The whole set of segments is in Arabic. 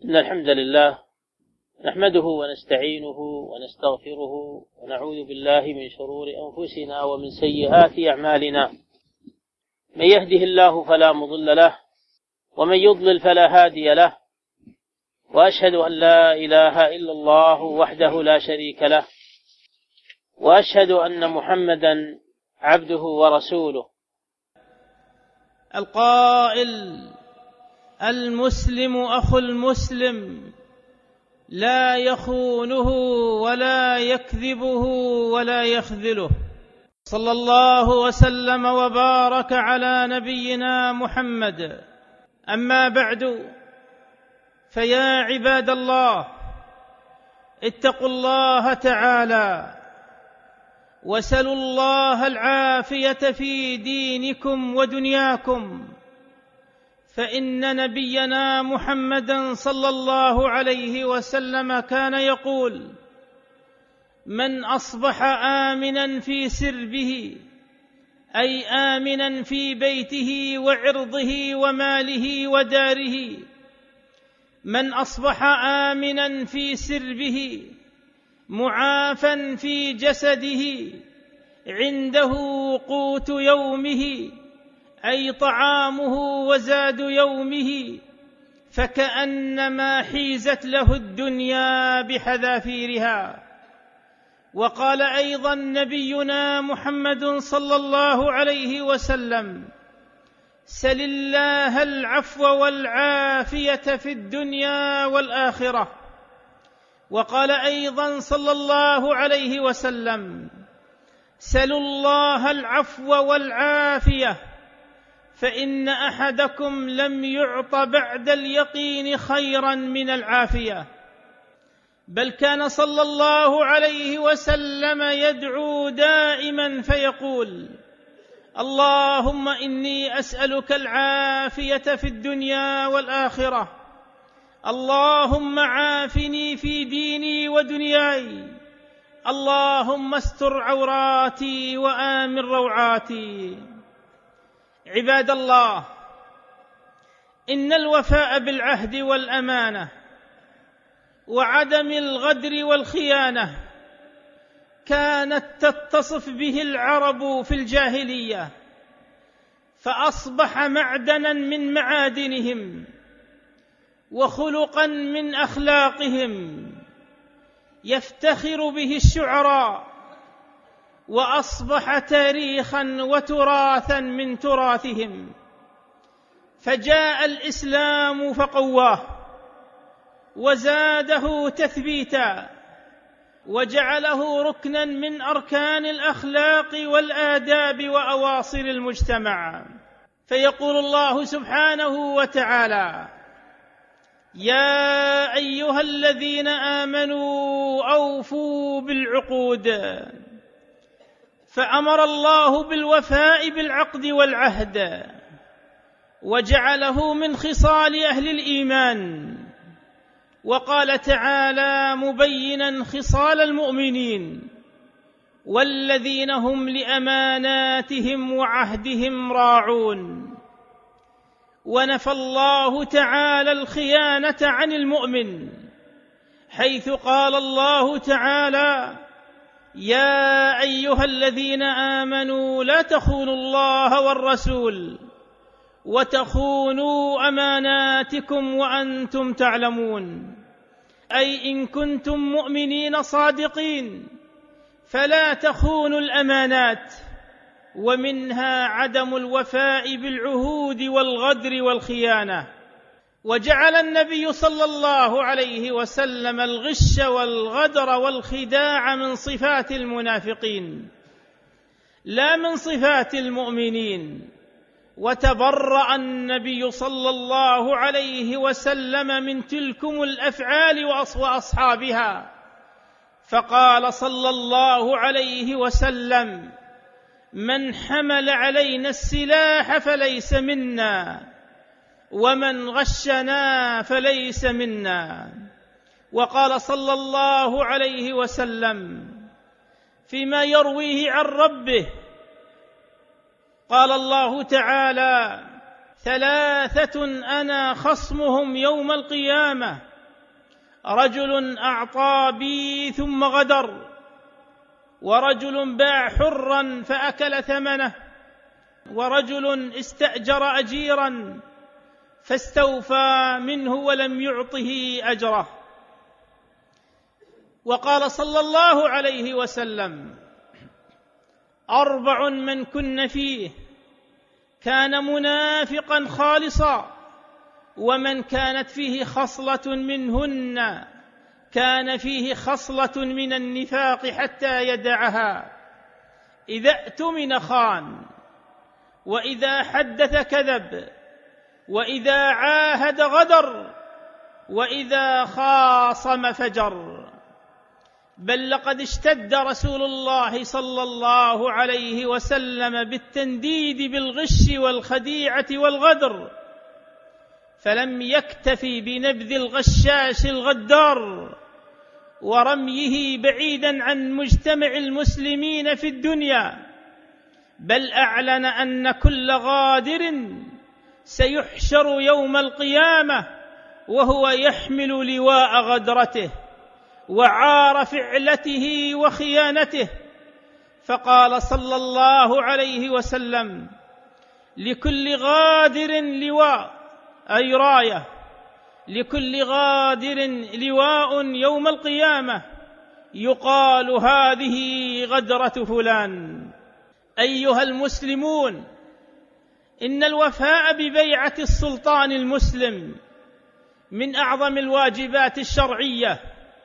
إن الحمد لله نحمده ونستعينه ونستغفره ونعوذ بالله من شرور أنفسنا ومن سيئات أعمالنا. من يهده الله فلا مضل له ومن يضلل فلا هادي له، وأشهد أن لا إله إلا الله وحده لا شريك له، وأشهد أن محمدا عبده ورسوله. القائل: المسلم أخو المسلم، لا يخونه ولا يكذبه ولا يخذله. صلى الله وسلم وبارك على نبينا محمد. أما بعد، فيا عباد الله، اتقوا الله تعالى وسلوا الله العافية في دينكم ودنياكم، فإن نبينا محمدا صلى الله عليه وسلم كان يقول: من أصبح آمنا في سربه، أي آمنا في بيته وعرضه وماله وداره، من أصبح آمنا في سربه معافا في جسده، عنده قوت يومه، أي طعامه وزاد يومه، فكأنما حيزت له الدنيا بحذافيرها. وقال أيضا نبينا محمد صلى الله عليه وسلم: سل الله العفو والعافية في الدنيا والآخرة. وقال أيضا صلى الله عليه وسلم: سلوا الله العفو والعافية، فإن أحدكم لم يعط بعد اليقين خيرا من العافية. بل كان صلى الله عليه وسلم يدعو دائما فيقول: اللهم إني أسألك العافية في الدنيا والآخرة، اللهم عافني في ديني ودنياي، اللهم استر عوراتي وآمن روعاتي. عباد الله، إن الوفاء بالعهد والأمانة وعدم الغدر والخيانة كانت تتصف به العرب في الجاهلية، فأصبح معدنا من معادنهم وخلقا من أخلاقهم يفتخر به الشعراء، وأصبح تاريخا وتراثا من تراثهم. فجاء الإسلام فقواه وزاده تثبيتا، وجعله ركنا من أركان الأخلاق والآداب وأواصر المجتمع. فيقول الله سبحانه وتعالى: يا أيها الذين آمنوا أوفوا بالعقود. فأمر الله بالوفاء بالعقد والعهد، وجعله من خصال أهل الإيمان. وقال تعالى مبينا خصال المؤمنين: والذين هم لأماناتهم وعهدهم راعون. ونفى الله تعالى الخيانة عن المؤمن، حيث قال الله تعالى: يا أيها الذين آمنوا لا تخونوا الله والرسول وتخونوا أماناتكم وأنتم تعلمون. أي إن كنتم مؤمنين صادقين فلا تخونوا الأمانات، ومنها عدم الوفاء بالعهود والغدر والخيانة. وجعل النبي صلى الله عليه وسلم الغش والغدر والخداع من صفات المنافقين لا من صفات المؤمنين. وتبرأ النبي صلى الله عليه وسلم من تلكم الأفعال وأصحابها، فقال صلى الله عليه وسلم: من حمل علينا السلاح فليس منا، ومن غشنا فليس منا. وقال صلى الله عليه وسلم فيما يرويه عن ربه: قال الله تعالى: ثلاثة أنا خصمهم يوم القيامة رجل أعطى بي ثم غدر، ورجل باع حرا فأكل ثمنه، ورجل استأجر أجيرا فاستوفى منه ولم يعطه أجره. وقال صلى الله عليه وسلم: 4 من كن فيه كان منافقا خالصا، ومن كانت فيه خصلة منهن كان فيه خصلة من النفاق حتى يدعها: إذا اؤتمن خان، وإذا حدث كذب، وإذا عاهد غدر، وإذا خاصم فجر. بل لقد اشتد رسول الله صلى الله عليه وسلم بالتنديد بالغش والخديعة والغدر، فلم يكتفي بنبذ الغشاش الغدار ورميه بعيدا عن مجتمع المسلمين في الدنيا، بل أعلن أن كل غادر سيحشر يوم القيامة وهو يحمل لواء غدرته وعار فعلته وخيانته. فقال صلى الله عليه وسلم: لكل غادر لواء، أي راية، لكل غادر لواء يوم القيامة يقال هذه غدرة فلان. أيها المسلمون، إن الوفاء ببيعة السلطان المسلم من أعظم الواجبات الشرعية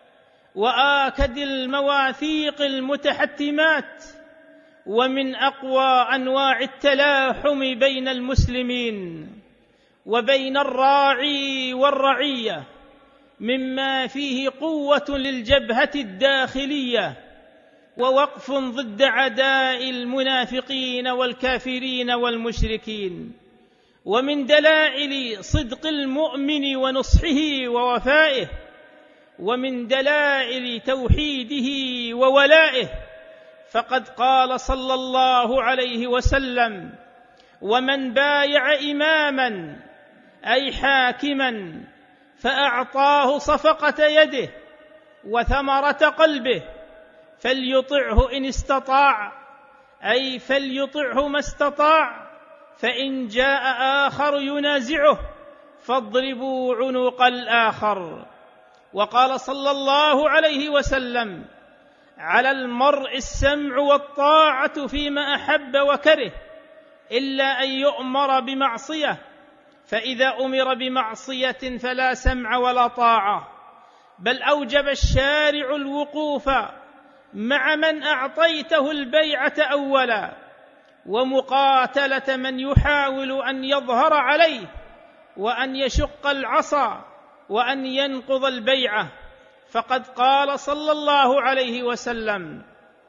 وآكد المواثيق المتحتمات، ومن أقوى أنواع التلاحم بين المسلمين وبين الراعي والرعية، مما فيه قوة للجبهة الداخلية ووقف ضد عداء المنافقين والكافرين والمشركين. ومن دلائل صدق المؤمن ونصحه ووفائه، ومن دلائل توحيده وولائه، فقد قال صلى الله عليه وسلم: ومن بايع إماما، أي حاكما، فأعطاه صفقة يده وثمرة قلبه فليطعه إن استطاع، أي فليطعه ما استطاع، فإن جاء آخر ينازعه فاضربوا عنق الآخر. وقال صلى الله عليه وسلم: على المرء السمع والطاعة فيما أحب وكره، إلا أن يؤمر بمعصية، فإذا أمر بمعصية فلا سمع ولا طاعة. بل أوجب الشارع الوقوف مع من أعطيته البيعة أولا، ومقاتلة من يحاول أن يظهر عليه وأن يشق العصا وأن ينقض البيعة. فقد قال صلى الله عليه وسلم: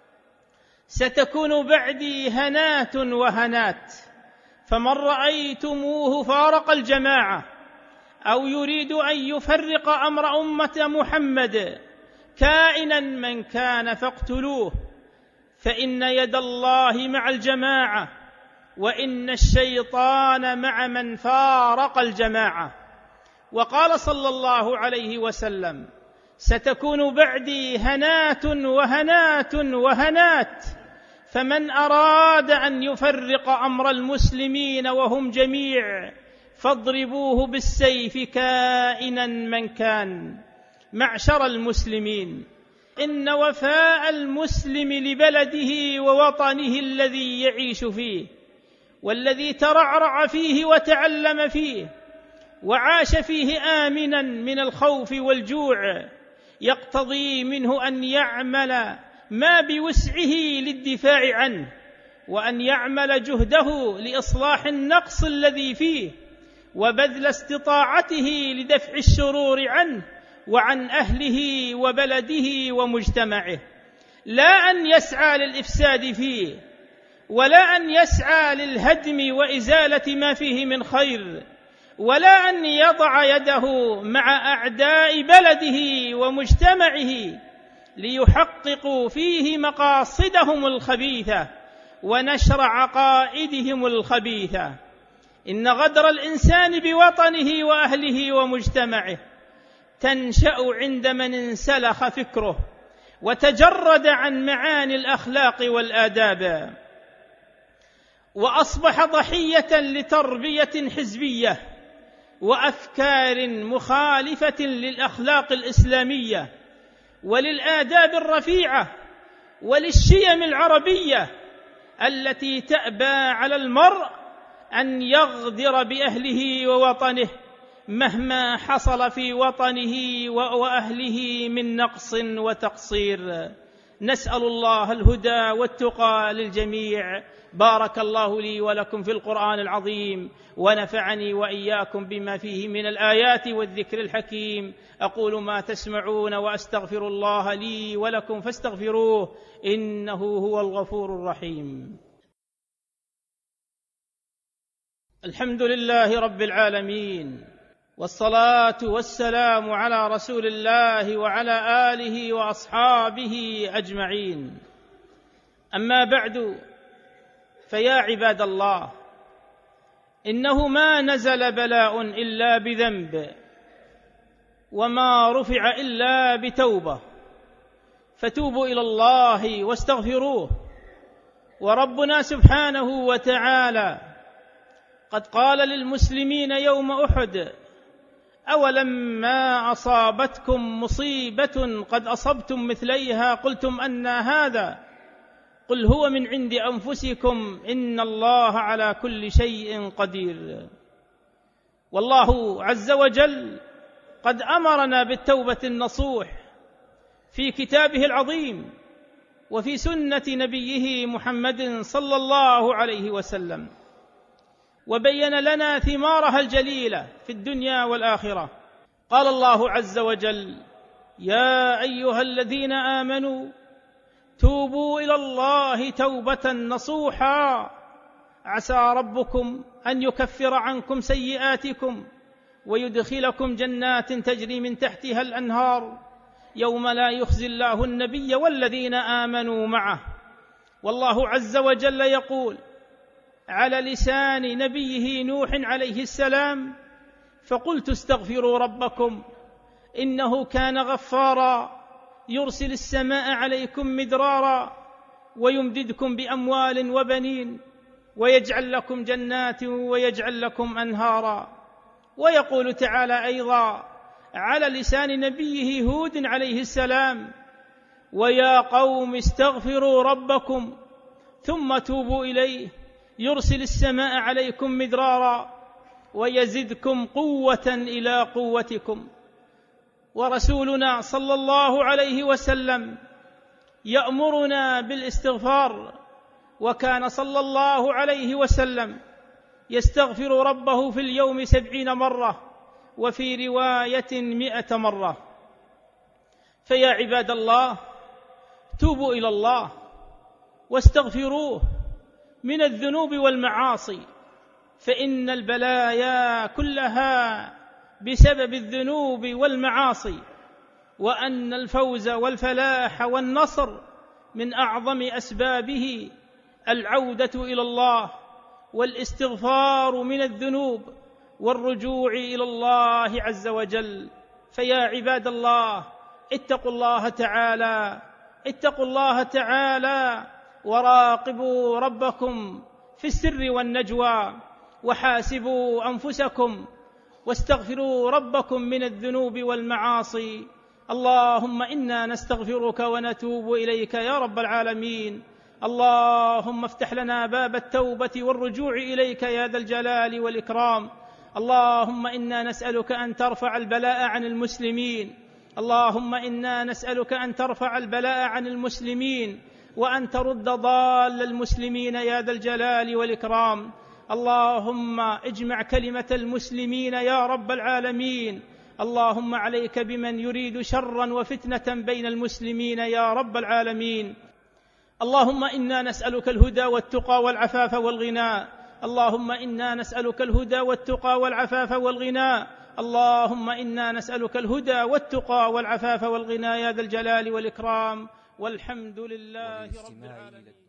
ستكون بعدي هنات وهنات، فمن رأيتموه فارق الجماعة أو يريد أن يفرق أمر أمة محمد كائنا من كان فاقتلوه، فإن يد الله مع الجماعة، وإن الشيطان مع من فارق الجماعة. وقال صلى الله عليه وسلم: ستكون بعدي هنات وهنات وهنات، فمن أراد أن يفرق أمر المسلمين وهم جميع فاضربوه بالسيف كائنا من كان. معشر المسلمين، إن وفاء المسلم لبلده ووطنه الذي يعيش فيه والذي ترعرع فيه وتعلم فيه وعاش فيه آمنا من الخوف والجوع يقتضي منه أن يعمل ما بوسعه للدفاع عنه، وأن يعمل جهده لإصلاح النقص الذي فيه، وبذل استطاعته لدفع الشرور عنه وعن أهله وبلده ومجتمعه، لا أن يسعى للإفساد فيه، ولا أن يسعى للهدم وإزالة ما فيه من خير، ولا أن يضع يده مع أعداء بلده ومجتمعه ليحققوا فيه مقاصدهم الخبيثة ونشر عقائدهم الخبيثة. إن غدر الإنسان بوطنه وأهله ومجتمعه تنشأ عند من انسلخ فكره وتجرد عن معاني الأخلاق والآداب، وأصبح ضحية لتربية حزبية وأفكار مخالفة للأخلاق الإسلامية وللآداب الرفيعة وللشيم العربية التي تأبى على المرء أن يغدر بأهله ووطنه مهما حصل في وطنه وأهله من نقص وتقصير. نسأل الله الهدى والتقى للجميع. بارك الله لي ولكم في القرآن العظيم، ونفعني وإياكم بما فيه من الآيات والذكر الحكيم. أقول ما تسمعون وأستغفر الله لي ولكم فاستغفروه إنه هو الغفور الرحيم. الحمد لله رب العالمين، والصلاة والسلام على رسول الله وعلى آله وأصحابه أجمعين. أما بعد، فيا عباد الله، إنه ما نزل بلاء إلا بذنب، وما رفع إلا بتوبة، فتوبوا إلى الله واستغفروه. وربنا سبحانه وتعالى قد قال للمسلمين يوم أحد: أولما أصابتكم مصيبة قد أصبتم مثليها قلتم أنى هذا، قل هو من عند أنفسكم إن الله على كل شيء قدير. والله عز وجل قد أمرنا بالتوبة النصوح في كتابه العظيم وفي سنة نبيه محمد صلى الله عليه وسلم، وبين لنا ثمارها الجليلة في الدنيا والآخرة. قال الله عز وجل: يا أيها الذين آمنوا توبوا إلى الله توبة نصوحا عسى ربكم أن يكفر عنكم سيئاتكم ويدخلكم جنات تجري من تحتها الأنهار يوم لا يخزي الله النبي والذين آمنوا معه. والله عز وجل يقول على لسان نبيه نوح عليه السلام: فقلت استغفروا ربكم إنه كان غفارا يرسل السماء عليكم مدرارا ويمددكم بأموال وبنين ويجعل لكم جنات ويجعل لكم أنهارا. ويقول تعالى أيضا على لسان نبيه هود عليه السلام: ويا قوم استغفروا ربكم ثم توبوا إليه يرسل السماء عليكم مدرارا ويزدكم قوة إلى قوتكم. ورسولنا صلى الله عليه وسلم يأمرنا بالاستغفار، وكان صلى الله عليه وسلم يستغفر ربه في اليوم 70 مرة، وفي رواية 100 مرة. فيا عباد الله، توبوا إلى الله واستغفروه من الذنوب والمعاصي، فإن البلايا كلها بسبب الذنوب والمعاصي، وأن الفوز والفلاح والنصر من أعظم أسبابه العودة إلى الله والاستغفار من الذنوب والرجوع إلى الله عز وجل. فيا عباد الله، اتقوا الله تعالى، اتقوا الله تعالى، وراقبوا ربكم في السر والنجوى، وحاسبوا أنفسكم واستغفروا ربكم من الذنوب والمعاصي. اللهم إنا نستغفرك ونتوب إليك يا رب العالمين. اللهم افتح لنا باب التوبة والرجوع إليك يا ذا الجلال والإكرام. اللهم إنا نسألك أن ترفع البلاء عن المسلمين، اللهم إنا نسألك أن ترفع البلاء عن المسلمين وأن ترد ضال المسلمين يا ذا الجلال والإكرام. اللهم اجمع كلمة المسلمين يا رب العالمين. اللهم عليك بمن يريد شرا وفتنة بين المسلمين يا رب العالمين. اللهم إنا نسألك الهدى والتقى والعفاف والغنى، اللهم إنا نسألك الهدى والتقى والعفاف والغنى، اللهم إنا نسألك الهدى والتقى والعفاف والغنى يا ذا الجلال والإكرام. والحمد لله رب العالمين.